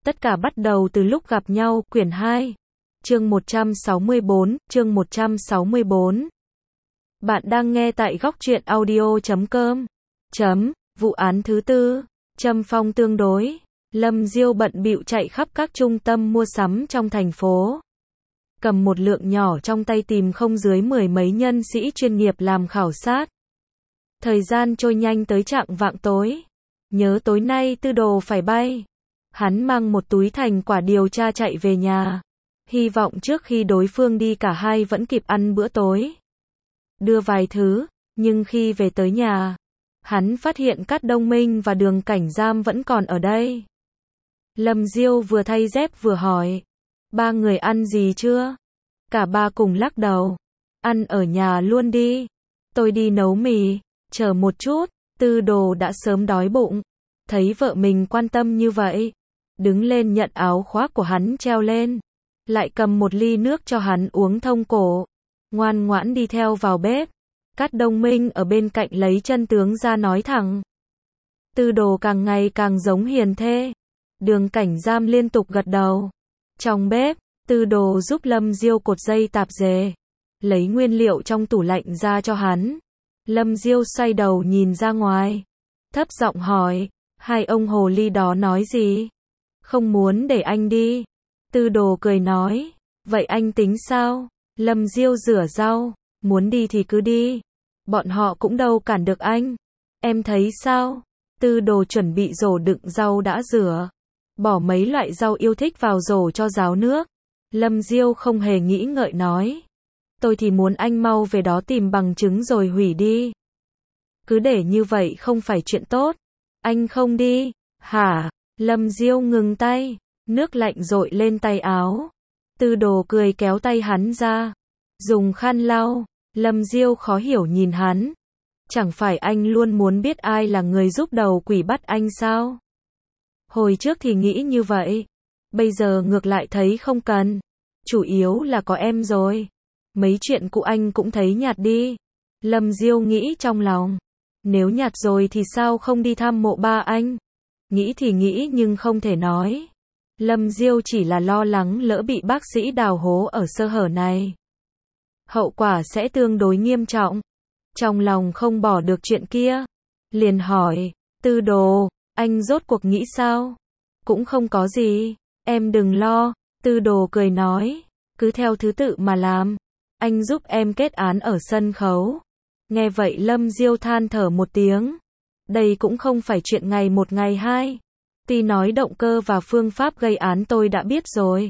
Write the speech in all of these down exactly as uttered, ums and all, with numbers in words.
Tất cả bắt đầu từ lúc gặp nhau, quyển hai. Chương một trăm sáu mươi bốn, chương một trăm sáu mươi bốn. Bạn đang nghe tại góc truyện audio chấm com. Chấm, vụ án thứ tư, Trâm Phong tương đối. Lâm Diêu bận bịu chạy khắp các trung tâm mua sắm trong thành phố. Cầm một lượng nhỏ trong tay tìm không dưới mười mấy nhân sĩ chuyên nghiệp làm khảo sát. Thời gian trôi nhanh tới chạng vạng tối. Nhớ tối nay Tư Đồ phải bay. Hắn mang một túi thành quả điều tra chạy về nhà. Hy vọng trước khi đối phương đi cả hai vẫn kịp ăn bữa tối. Đưa vài thứ, nhưng khi về tới nhà, hắn phát hiện Cát Đông Minh và Đường Cảnh Giam vẫn còn ở đây. Lâm Diêu vừa thay dép vừa hỏi, ba người ăn gì chưa? Cả ba cùng lắc đầu, ăn ở nhà luôn đi, tôi đi nấu mì, chờ một chút. Tư Đồ đã sớm đói bụng, thấy vợ mình quan tâm như vậy, đứng lên nhận áo khoác của hắn treo lên, lại cầm một ly nước cho hắn uống thông cổ, ngoan ngoãn đi theo vào bếp. Cát Đông Minh ở bên cạnh lấy chân tướng ra nói thẳng. Tư Đồ càng ngày càng giống hiền thê. Đường Cảnh Giam liên tục gật đầu. Trong bếp, Tư Đồ giúp Lâm Diêu cột dây tạp dề, lấy nguyên liệu trong tủ lạnh ra cho hắn. Lâm Diêu xoay đầu nhìn ra ngoài, thấp giọng hỏi, hai ông hồ ly đó nói gì? Không muốn để anh đi. Tư Đồ cười nói, vậy anh tính sao? Lâm Diêu rửa rau, muốn đi thì cứ đi, bọn họ cũng đâu cản được anh. Em thấy sao? Tư Đồ chuẩn bị rổ đựng rau đã rửa, bỏ mấy loại rau yêu thích vào rổ cho ráo nước. Lâm Diêu không hề nghĩ ngợi nói, tôi thì muốn anh mau về đó tìm bằng chứng rồi hủy đi. Cứ để như vậy không phải chuyện tốt. Anh không đi, hả? Lâm Diêu ngừng tay, nước lạnh dội lên tay áo. Tư Đồ cười kéo tay hắn ra, dùng khăn lau. Lâm Diêu khó hiểu nhìn hắn. Chẳng phải anh luôn muốn biết ai là người giúp đầu quỷ bắt anh sao? Hồi trước thì nghĩ như vậy, bây giờ ngược lại thấy không cần. Chủ yếu là có em rồi. Mấy chuyện cũ anh cũng thấy nhạt đi. Lâm Diêu nghĩ trong lòng, nếu nhạt rồi thì sao không đi thăm mộ ba anh? Nghĩ thì nghĩ nhưng không thể nói. Lâm Diêu chỉ là lo lắng lỡ bị bác sĩ đào hố ở sơ hở này, hậu quả sẽ tương đối nghiêm trọng. Trong lòng không bỏ được chuyện kia, liền hỏi, Tư Đồ, anh rốt cuộc nghĩ sao? Cũng không có gì, em đừng lo. Tư Đồ cười nói, cứ theo thứ tự mà làm. Anh giúp em kết án ở sân khấu. Nghe vậy Lâm Diêu than thở một tiếng. Đây cũng không phải chuyện ngày một ngày hai. Tuy nói động cơ và phương pháp gây án tôi đã biết rồi,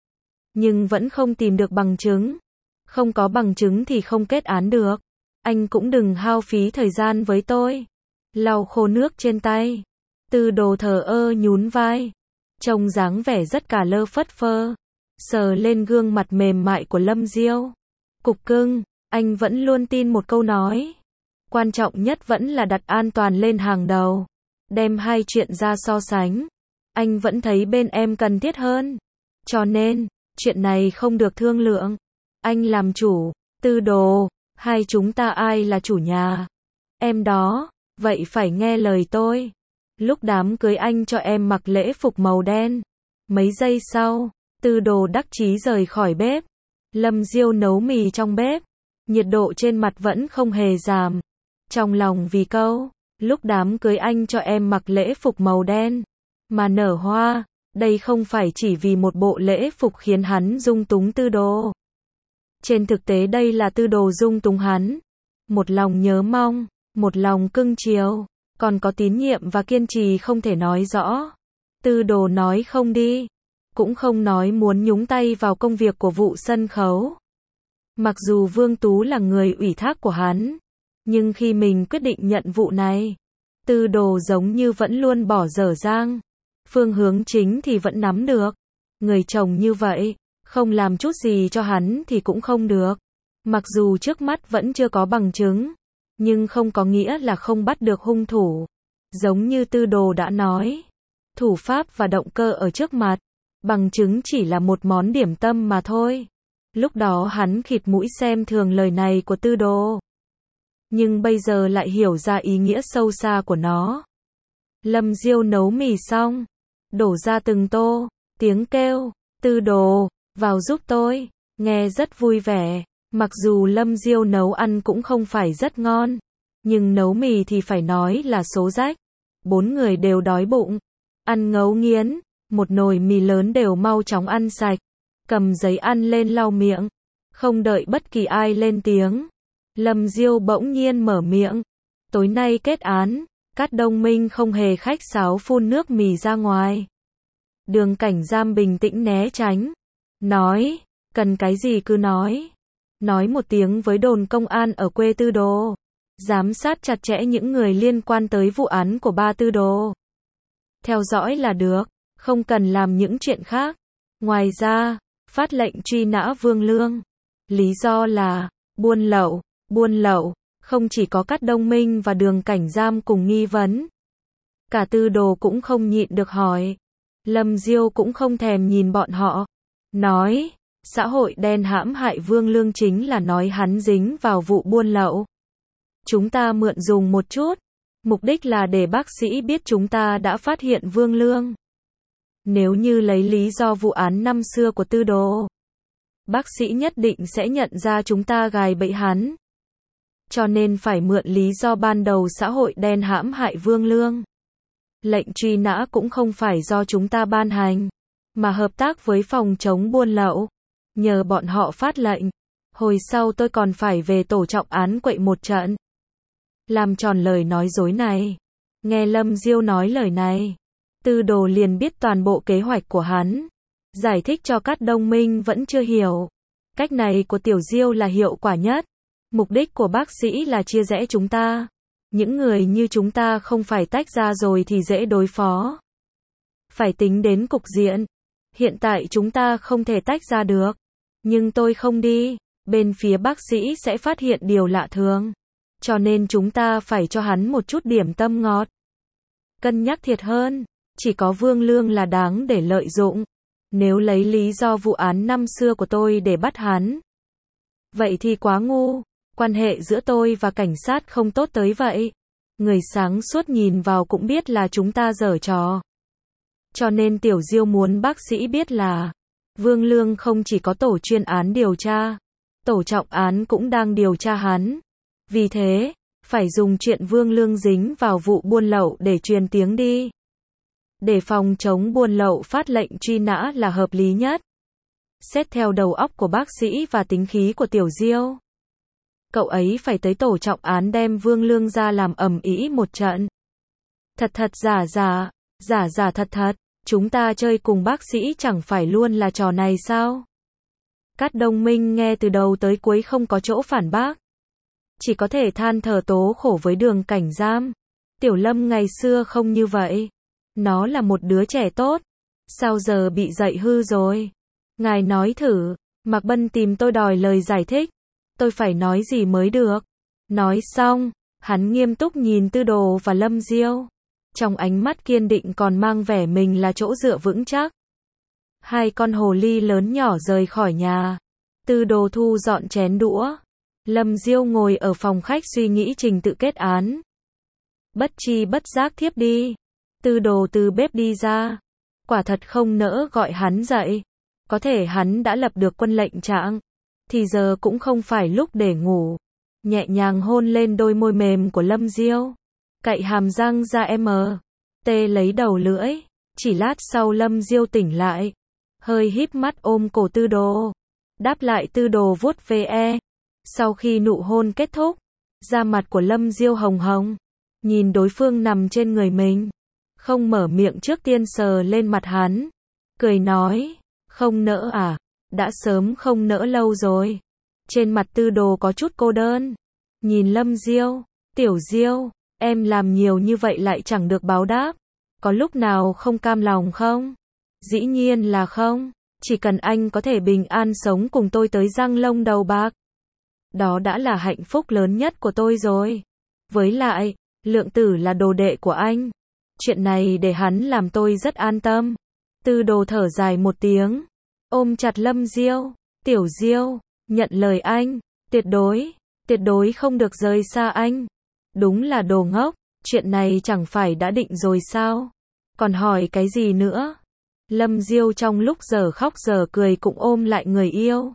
nhưng vẫn không tìm được bằng chứng. Không có bằng chứng thì không kết án được. Anh cũng đừng hao phí thời gian với tôi. Lau khô nước trên tay, Tư Đồ thờ ơ nhún vai, trông dáng vẻ rất cả lơ phất phơ, sờ lên gương mặt mềm mại của Lâm Diêu. Cục cưng, anh vẫn luôn tin một câu nói, quan trọng nhất vẫn là đặt an toàn lên hàng đầu. Đem hai chuyện ra so sánh, anh vẫn thấy bên em cần thiết hơn. Cho nên, chuyện này không được thương lượng. Anh làm chủ. Tư Đồ, hai chúng ta ai là chủ nhà? Em đó, vậy phải nghe lời tôi. Lúc đám cưới anh cho em mặc lễ phục màu đen. Mấy giây sau, Tư Đồ đắc chí rời khỏi bếp. Lâm Diêu nấu mì trong bếp, nhiệt độ trên mặt vẫn không hề giảm. Trong lòng vì câu, lúc đám cưới anh cho em mặc lễ phục màu đen, mà nở hoa, đây không phải chỉ vì một bộ lễ phục khiến hắn dung túng Tư Đồ. Trên thực tế đây là Tư Đồ dung túng hắn. Một lòng nhớ mong, một lòng cưng chiều, còn có tín nhiệm và kiên trì không thể nói rõ. Tư Đồ nói không đi, cũng không nói muốn nhúng tay vào công việc của vụ sân khấu. Mặc dù Vương Tú là người ủy thác của hắn, nhưng khi mình quyết định nhận vụ này, Tư Đồ giống như vẫn luôn bỏ dở dang. Phương hướng chính thì vẫn nắm được. Người chồng như vậy, không làm chút gì cho hắn thì cũng không được. Mặc dù trước mắt vẫn chưa có bằng chứng, nhưng không có nghĩa là không bắt được hung thủ. Giống như Tư Đồ đã nói, thủ pháp và động cơ ở trước mặt, bằng chứng chỉ là một món điểm tâm mà thôi. Lúc đó hắn khịt mũi xem thường lời này của Tư Đồ, nhưng bây giờ lại hiểu ra ý nghĩa sâu xa của nó. Lâm Diêu nấu mì xong, đổ ra từng tô, tiếng kêu, Tư Đồ, vào giúp tôi, nghe rất vui vẻ. Mặc dù Lâm Diêu nấu ăn cũng không phải rất ngon, nhưng nấu mì thì phải nói là số rách. Bốn người đều đói bụng, ăn ngấu nghiến, một nồi mì lớn đều mau chóng ăn sạch, cầm giấy ăn lên lau miệng, không đợi bất kỳ ai lên tiếng. Lâm Diêu bỗng nhiên mở miệng, tối nay kết án, Cát Đông Minh không hề khách sáo phun nước mì ra ngoài. Đường Cảnh Giam bình tĩnh né tránh, nói, cần cái gì cứ nói. Nói một tiếng với đồn công an ở quê Tư Đồ, giám sát chặt chẽ những người liên quan tới vụ án của ba Tư Đồ. Theo dõi là được, không cần làm những chuyện khác. Ngoài ra, phát lệnh truy nã Vương Lương. Lý do là, buôn lậu, buôn lậu, không chỉ có Cát Đông Minh và Đường Cảnh Giam cùng nghi vấn. Cả Tư Đồ cũng không nhịn được hỏi. Lâm Diêu cũng không thèm nhìn bọn họ. Nói, xã hội đen hãm hại Vương Lương chính là nói hắn dính vào vụ buôn lậu. Chúng ta mượn dùng một chút. Mục đích là để bác sĩ biết chúng ta đã phát hiện Vương Lương. Nếu như lấy lý do vụ án năm xưa của Tư Đồ, bác sĩ nhất định sẽ nhận ra chúng ta gài bẫy hắn. Cho nên phải mượn lý do ban đầu xã hội đen hãm hại Vương Lương. Lệnh truy nã cũng không phải do chúng ta ban hành, mà hợp tác với phòng chống buôn lậu. Nhờ bọn họ phát lệnh. Hồi sau tôi còn phải về tổ trọng án quậy một trận. Làm tròn lời nói dối này. Nghe Lâm Diêu nói lời này, Tư Đồ liền biết toàn bộ kế hoạch của hắn. Giải thích cho Cát Đông Minh vẫn chưa hiểu. Cách này của Tiểu Diêu là hiệu quả nhất. Mục đích của bác sĩ là chia rẽ chúng ta. Những người như chúng ta không phải tách ra rồi thì dễ đối phó. Phải tính đến cục diện. Hiện tại chúng ta không thể tách ra được. Nhưng tôi không đi, bên phía bác sĩ sẽ phát hiện điều lạ thường. Cho nên chúng ta phải cho hắn một chút điểm tâm ngọt. Cân nhắc thiệt hơn, chỉ có Vương Lương là đáng để lợi dụng. Nếu lấy lý do vụ án năm xưa của tôi để bắt hắn, vậy thì quá ngu. Quan hệ giữa tôi và cảnh sát không tốt tới vậy. Người sáng suốt nhìn vào cũng biết là chúng ta giở trò. Cho nên Tiểu Diêu muốn bác sĩ biết là Vương Lương không chỉ có tổ chuyên án điều tra, tổ trọng án cũng đang điều tra hắn. Vì thế, phải dùng chuyện Vương Lương dính vào vụ buôn lậu để truyền tiếng đi. Để phòng chống buôn lậu phát lệnh truy nã là hợp lý nhất. Xét theo đầu óc của bác sĩ và tính khí của Tiểu Diêu, cậu ấy phải tới tổ trọng án đem Vương Lương ra làm ầm ĩ một trận. Thật thật giả giả, giả giả thật thật, chúng ta chơi cùng bác sĩ chẳng phải luôn là trò này sao? Cát Đông Minh nghe từ đầu tới cuối không có chỗ phản bác. Chỉ có thể than thở tố khổ với Đường Cảnh Giam. Tiểu Lâm ngày xưa không như vậy. Nó là một đứa trẻ tốt. Sao giờ bị dạy hư rồi? Ngài nói thử. Mạc Bân tìm tôi đòi lời giải thích. Tôi phải nói gì mới được? Nói xong, hắn nghiêm túc nhìn Tư Đồ và Lâm Diêu. Trong ánh mắt kiên định còn mang vẻ mình là chỗ dựa vững chắc. Hai con hồ ly lớn nhỏ rời khỏi nhà. Tư Đồ thu dọn chén đũa. Lâm Diêu ngồi ở phòng khách suy nghĩ trình tự kết án. Bất chi bất giác thiếp đi. Tư Đồ từ bếp đi ra. Quả thật không nỡ gọi hắn dậy. Có thể hắn đã lập được quân lệnh trạng. Thì giờ cũng không phải lúc để ngủ. Nhẹ nhàng hôn lên đôi môi mềm của Lâm Diêu. Cậy hàm răng ra em tê lấy đầu lưỡi. Chỉ lát sau Lâm Diêu tỉnh lại. Hơi híp mắt ôm cổ Tư Đồ. Đáp lại Tư Đồ vuốt ve. Sau khi nụ hôn kết thúc, da mặt của Lâm Diêu hồng hồng. Nhìn đối phương nằm trên người mình. Không mở miệng trước tiên sờ lên mặt hắn. Cười nói, không nỡ à? Đã sớm không nỡ lâu rồi. Trên mặt Tư Đồ có chút cô đơn. Nhìn Lâm Diêu, Tiểu Diêu, em làm nhiều như vậy lại chẳng được báo đáp. Có lúc nào không cam lòng không? Dĩ nhiên là không. Chỉ cần anh có thể bình an sống cùng tôi tới răng lông đầu bạc. Đó đã là hạnh phúc lớn nhất của tôi rồi. Với lại, Lượng Tử là đồ đệ của anh. Chuyện này để hắn làm tôi rất an tâm. Tư Đồ thở dài một tiếng. Ôm chặt Lâm Diêu. Tiểu Diêu, nhận lời anh. Tuyệt đối, tuyệt đối không được rời xa anh. Đúng là đồ ngốc. Chuyện này chẳng phải đã định rồi sao? Còn hỏi cái gì nữa? Lâm Diêu trong lúc giờ khóc giờ cười cũng ôm lại người yêu.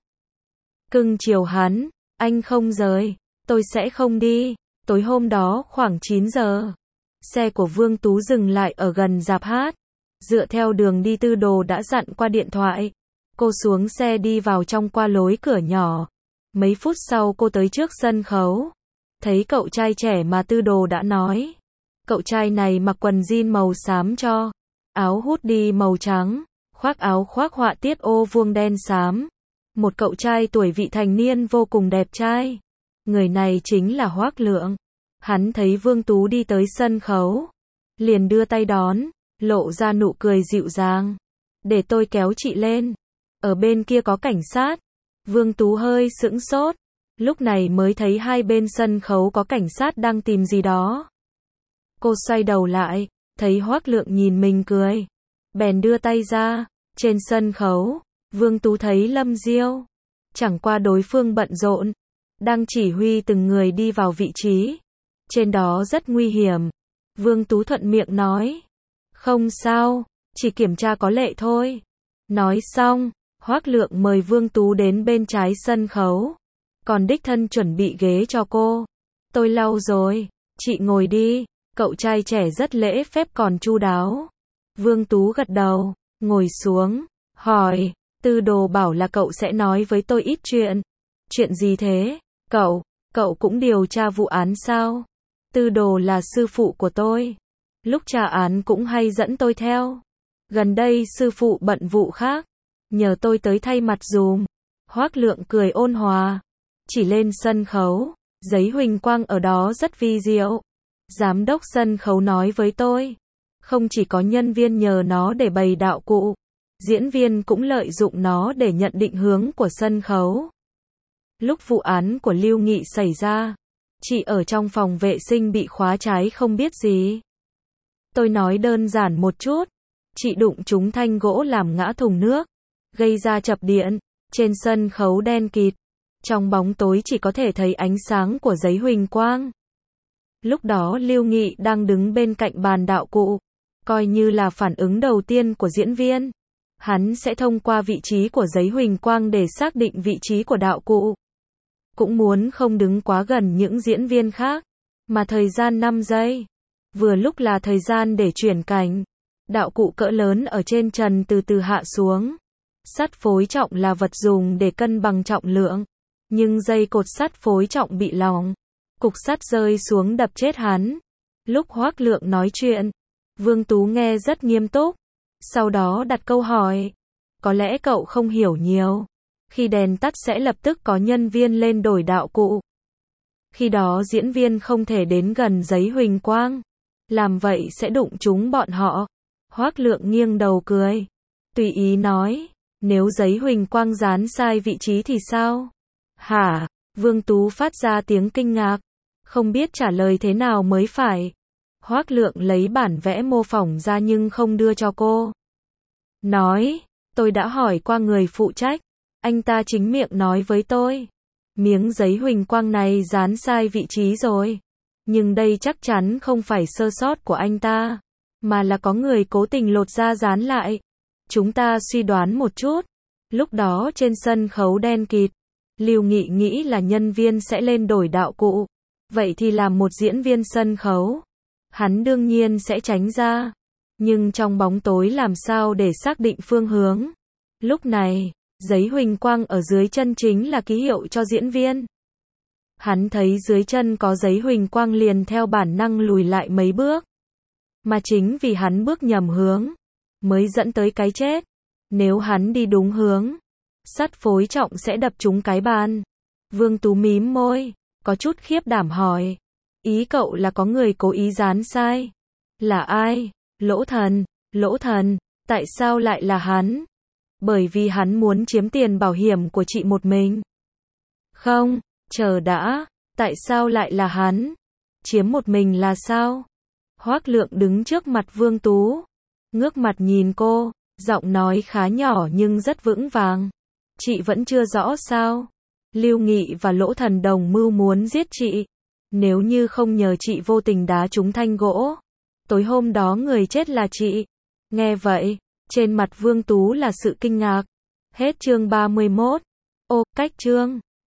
Cưng chiều hắn, anh không rời, tôi sẽ không đi. Tối hôm đó khoảng chín giờ, xe của Vương Tú dừng lại ở gần rạp hát. Dựa theo đường đi Tư Đồ đã dặn qua điện thoại. Cô xuống xe đi vào trong qua lối cửa nhỏ. Mấy phút sau cô tới trước sân khấu. Thấy cậu trai trẻ mà Tư Đồ đã nói. Cậu trai này mặc quần jean màu xám cho, áo hoodie màu trắng, khoác áo khoác họa tiết ô vuông đen xám. Một cậu trai tuổi vị thành niên vô cùng đẹp trai. Người này chính là Hoác Lượng. Hắn thấy Vương Tú đi tới sân khấu, liền đưa tay đón, lộ ra nụ cười dịu dàng. Để tôi kéo chị lên. Ở bên kia có cảnh sát. Vương Tú hơi sững sốt. Lúc này mới thấy hai bên sân khấu có cảnh sát đang tìm gì đó. Cô xoay đầu lại, thấy Hoác Lượng nhìn mình cười. Bèn đưa tay ra. Trên sân khấu, Vương Tú thấy Lâm Diêu. Chẳng qua đối phương bận rộn, đang chỉ huy từng người đi vào vị trí. Trên đó rất nguy hiểm. Vương Tú thuận miệng nói. Không sao, chỉ kiểm tra có lệ thôi. Nói xong, Hoác Lượng mời Vương Tú đến bên trái sân khấu. Còn đích thân chuẩn bị ghế cho cô. Tôi lau rồi, chị ngồi đi. Cậu trai trẻ rất lễ phép còn chu đáo. Vương Tú gật đầu, ngồi xuống, hỏi. Tư Đồ bảo là cậu sẽ nói với tôi ít chuyện. Chuyện gì thế? Cậu, cậu cũng điều tra vụ án sao? Tư Đồ là sư phụ của tôi. Lúc tra án cũng hay dẫn tôi theo. Gần đây sư phụ bận vụ khác, nhờ tôi tới thay mặt dùm. Hoác Lượng cười ôn hòa, chỉ lên sân khấu. Giấy huỳnh quang ở đó rất vi diệu. Giám đốc sân khấu nói với tôi, không chỉ có nhân viên nhờ nó để bày đạo cụ, diễn viên cũng lợi dụng nó để nhận định hướng của sân khấu. Lúc vụ án của Lưu Nghị xảy ra, chị ở trong phòng vệ sinh bị khóa trái không biết gì. Tôi nói đơn giản một chút, chị đụng trúng thanh gỗ làm ngã thùng nước, gây ra chập điện. Trên sân khấu đen kịt, trong bóng tối chỉ có thể thấy ánh sáng của giấy huỳnh quang. Lúc đó Lưu Nghị đang đứng bên cạnh bàn đạo cụ, coi như là phản ứng đầu tiên của diễn viên. Hắn sẽ thông qua vị trí của giấy huỳnh quang để xác định vị trí của đạo cụ. Cũng muốn không đứng quá gần những diễn viên khác, mà thời gian năm giây, vừa lúc là thời gian để chuyển cảnh. Đạo cụ cỡ lớn ở trên trần từ từ hạ xuống. Sắt phối trọng là vật dùng để cân bằng trọng lượng, nhưng dây cột sắt phối trọng bị lỏng. Cục sắt rơi xuống đập chết hắn. Lúc Hoác Lượng nói chuyện, Vương Tú nghe rất nghiêm túc. Sau đó đặt câu hỏi. Có lẽ cậu không hiểu nhiều. Khi đèn tắt sẽ lập tức có nhân viên lên đổi đạo cụ. Khi đó diễn viên không thể đến gần giấy huỳnh quang. Làm vậy sẽ đụng trúng bọn họ. Hoác Lượng nghiêng đầu cười. Tùy ý nói. Nếu giấy huỳnh quang dán sai vị trí thì sao? Hả? Vương Tú phát ra tiếng kinh ngạc. Không biết trả lời thế nào mới phải. Hoác Lượng lấy bản vẽ mô phỏng ra nhưng không đưa cho cô. Nói, tôi đã hỏi qua người phụ trách. Anh ta chính miệng nói với tôi. Miếng giấy huỳnh quang này dán sai vị trí rồi. Nhưng đây chắc chắn không phải sơ sót của anh ta, mà là có người cố tình lột ra dán lại. Chúng ta suy đoán một chút. Lúc đó trên sân khấu đen kịt, Lưu Nghị nghĩ là nhân viên sẽ lên đổi đạo cụ. Vậy thì làm một diễn viên sân khấu, hắn đương nhiên sẽ tránh ra. Nhưng trong bóng tối làm sao để xác định phương hướng? Lúc này, giấy huỳnh quang ở dưới chân chính là ký hiệu cho diễn viên. Hắn thấy dưới chân có giấy huỳnh quang liền theo bản năng lùi lại mấy bước. Mà chính vì hắn bước nhầm hướng, mới dẫn tới cái chết. Nếu hắn đi đúng hướng, sắt phối trọng sẽ đập trúng cái bàn. Vương Tú mím môi, có chút khiếp đảm hỏi. Ý cậu là có người cố ý dán sai? Là ai? Lỗ Thần. Lỗ Thần, tại sao lại là hắn? Bởi vì hắn muốn chiếm tiền bảo hiểm của chị một mình. Không, chờ đã, tại sao lại là hắn? Chiếm một mình là sao? Hoác Lượng đứng trước mặt Vương Tú, ngước mặt nhìn cô, giọng nói khá nhỏ nhưng rất vững vàng. Chị vẫn chưa rõ sao? Lưu Nghị và Lỗ Thần đồng mưu muốn giết chị. Nếu như không nhờ chị vô tình đá trúng thanh gỗ, tối hôm đó người chết là chị. Nghe vậy, trên mặt Vương Tú là sự kinh ngạc. Hết chương ba mươi mốt. Ô, cách chương